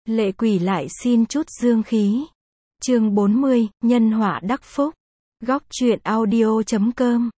Lệ quỷ lại xin chút dương khí. Chương 40, nhân họa đắc phúc. Góc truyện audio.com.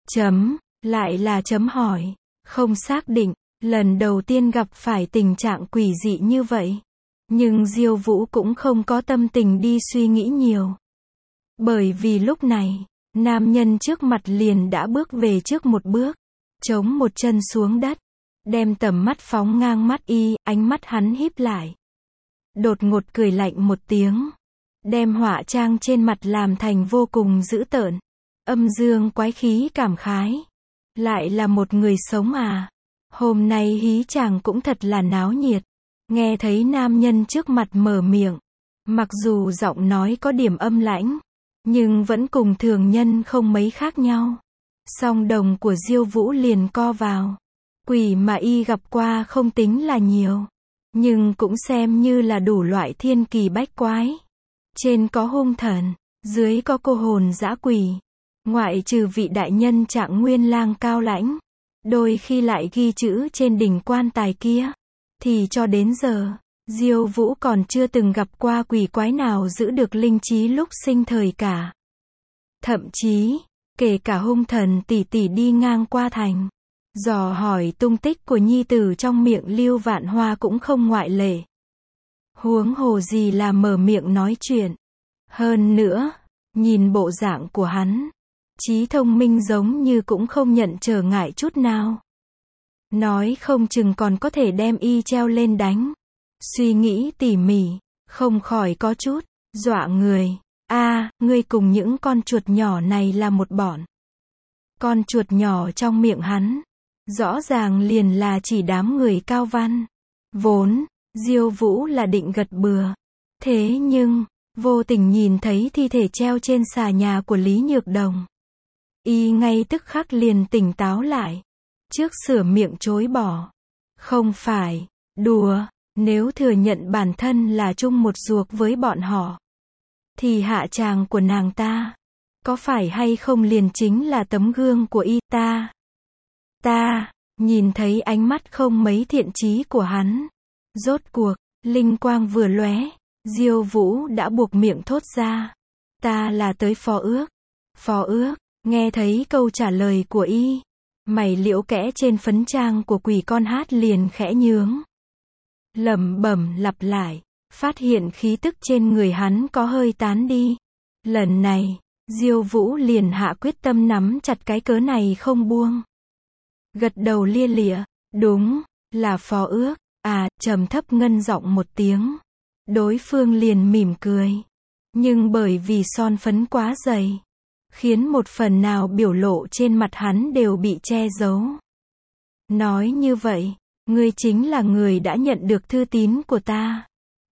Lại là chấm hỏi. Không xác định, lần đầu tiên gặp phải tình trạng quỷ dị như vậy. Nhưng Diêu Vũ cũng không có tâm tình đi suy nghĩ nhiều. Bởi vì lúc này, nam nhân trước mặt liền đã bước về trước một bước, chống một chân xuống đất, đem tầm mắt phóng ngang mắt y, ánh mắt hắn híp lại. Đột ngột cười lạnh một tiếng, đem họa trang trên mặt làm thành vô cùng dữ tợn, âm dương quái khí cảm khái. Lại là một người sống à? Hôm nay hí chàng cũng thật là náo nhiệt. Nghe thấy nam nhân trước mặt mở miệng, mặc dù giọng nói có điểm âm lãnh, nhưng vẫn cùng thường nhân không mấy khác nhau. Song đồng của Diêu Vũ liền co vào. Quỷ mà y gặp qua không tính là nhiều, nhưng cũng xem như là đủ loại thiên kỳ bách quái. Trên có hung thần, dưới có cô hồn dã quỷ. Ngoại trừ vị đại nhân Trạng Nguyên Lang cao lãnh, đôi khi lại ghi chữ trên đỉnh quan tài kia, thì cho đến giờ, Diêu Vũ còn chưa từng gặp qua quỷ quái nào giữ được linh trí lúc sinh thời cả. Thậm chí, kể cả hung thần tỷ tỷ đi ngang qua thành, dò hỏi tung tích của nhi tử trong miệng Lưu Vạn Hoa cũng không ngoại lệ. Huống hồ gì là mở miệng nói chuyện. Hơn nữa, nhìn bộ dạng của hắn, trí thông minh giống như cũng không nhận trở ngại chút nào. Nói không chừng còn có thể đem y treo lên đánh. Suy nghĩ tỉ mỉ, không khỏi có chút dọa người. Ngươi cùng những con chuột nhỏ này là một bọn. Con chuột nhỏ trong miệng hắn, rõ ràng liền là chỉ đám người cao văn. Vốn, Diêu Vũ là định gật bừa. Thế nhưng, vô tình nhìn thấy thi thể treo trên xà nhà của Lý Nhược Đồng. Y ngay tức khắc liền tỉnh táo lại. Trước sửa miệng chối bỏ. Không phải, đùa, nếu thừa nhận bản thân là chung một ruột với bọn họ, thì hạ tràng của nàng ta, có phải hay không liền chính là tấm gương của y ta, nhìn thấy ánh mắt không mấy thiện chí của hắn. Rốt cuộc, linh quang vừa lóe, Diêu Vũ đã buộc miệng thốt ra. Ta là tới phó ước. Phó ước, nghe thấy câu trả lời của y, mày liễu kẽ trên phấn trang của quỷ con hát liền khẽ nhướng. Lẩm bẩm lặp lại, phát hiện khí tức trên người hắn có hơi tán đi. Lần này, Diêu Vũ liền hạ quyết tâm nắm chặt cái cớ này không buông. Gật đầu lia lịa, đúng, là phó ước, trầm thấp ngân giọng một tiếng. Đối phương liền mỉm cười. Nhưng bởi vì son phấn quá dày, khiến một phần nào biểu lộ trên mặt hắn đều bị che giấu. Nói như vậy, ngươi chính là người đã nhận được thư tín của ta.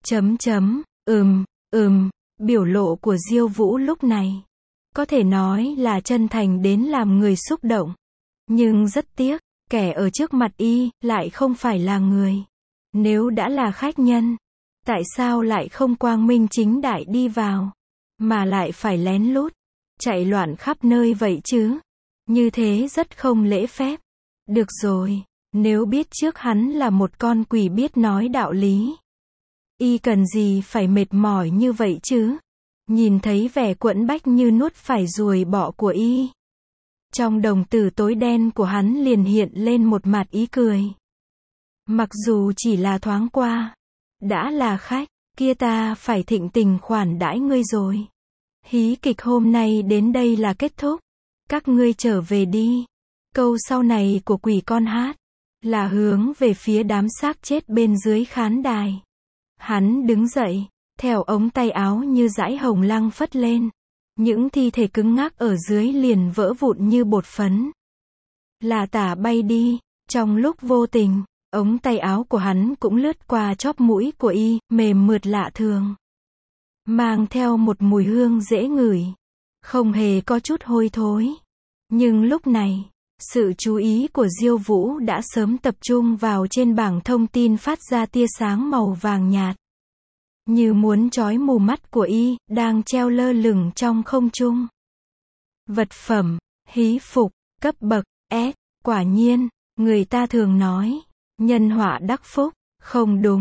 Biểu lộ của Diêu Vũ lúc này, có thể nói là chân thành đến làm người xúc động. Nhưng rất tiếc, kẻ ở trước mặt y, lại không phải là người. Nếu đã là khách nhân, tại sao lại không quang minh chính đại đi vào, mà lại phải lén lút, chạy loạn khắp nơi vậy chứ? Như thế rất không lễ phép. Được rồi, nếu biết trước hắn là một con quỷ biết nói đạo lý, y cần gì phải mệt mỏi như vậy chứ? Nhìn thấy vẻ quẫn bách như nuốt phải ruồi bọ của y, trong đồng tử tối đen của hắn liền hiện lên một mặt ý cười. Mặc dù chỉ là thoáng qua, đã là khách, kia ta phải thịnh tình khoản đãi ngươi rồi. Hí kịch hôm nay đến đây là kết thúc. Các ngươi trở về đi. Câu sau này của quỷ con hát, là hướng về phía đám xác chết bên dưới khán đài. Hắn đứng dậy, theo ống tay áo như dải hồng lăng phất lên. Những thi thể cứng ngắc ở dưới liền vỡ vụn như bột phấn. Là tả bay đi, trong lúc vô tình, ống tay áo của hắn cũng lướt qua chóp mũi của y, mềm mượt lạ thường. Mang theo một mùi hương dễ ngửi, không hề có chút hôi thối. Nhưng lúc này, sự chú ý của Diêu Vũ đã sớm tập trung vào trên bảng thông tin phát ra tia sáng màu vàng nhạt. Như muốn chói mù mắt của y, đang treo lơ lửng trong không trung. Vật phẩm, hí phục, cấp bậc, S. Quả nhiên, người ta thường nói, nhân họa đắc phúc, không đúng.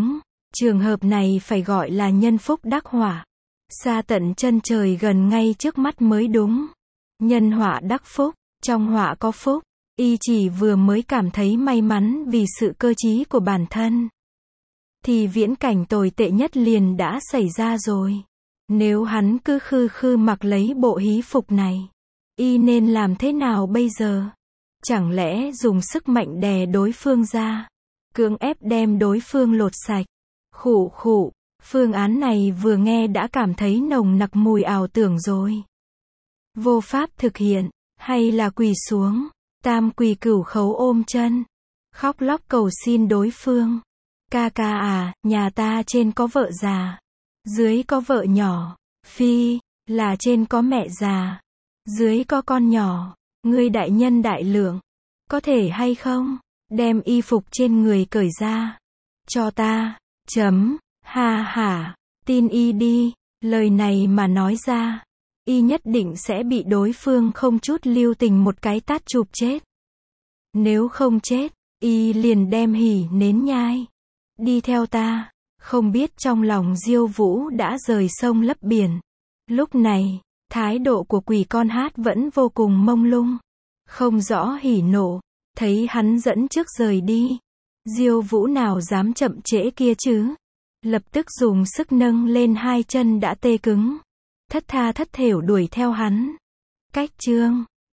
Trường hợp này phải gọi là nhân phúc đắc họa. Xa tận chân trời gần ngay trước mắt mới đúng. Nhân họa đắc phúc, trong họa có phúc. Y chỉ vừa mới cảm thấy may mắn vì sự cơ trí của bản thân, thì viễn cảnh tồi tệ nhất liền đã xảy ra rồi. Nếu hắn cứ khư khư mặc lấy bộ hí phục này, y nên làm thế nào bây giờ? Chẳng lẽ dùng sức mạnh đè đối phương ra, cưỡng ép đem đối phương lột sạch? Khụ khụ, phương án này vừa nghe đã cảm thấy nồng nặc mùi ảo tưởng rồi. Vô pháp thực hiện, hay là quỳ xuống, tam quỳ cửu khấu ôm chân, khóc lóc cầu xin đối phương. Ca ca à, nhà ta trên có vợ già, dưới có vợ nhỏ, phi, là trên có mẹ già, dưới có con nhỏ, ngươi đại nhân đại lượng, có thể hay không, đem y phục trên người cởi ra, cho ta, ha hả, tin y đi, lời này mà nói ra, y nhất định sẽ bị đối phương không chút lưu tình một cái tát chụp chết. Nếu không chết, y liền đem hỉ nến nhai. Đi theo ta, không biết trong lòng Diêu Vũ đã rời sông lấp biển. Lúc này, thái độ của quỷ con hát vẫn vô cùng mông lung, không rõ hỉ nộ, thấy hắn dẫn trước rời đi. Diêu Vũ nào dám chậm trễ kia chứ? Lập tức dùng sức nâng lên hai chân đã tê cứng, thất tha thất thểu đuổi theo hắn. Cách chương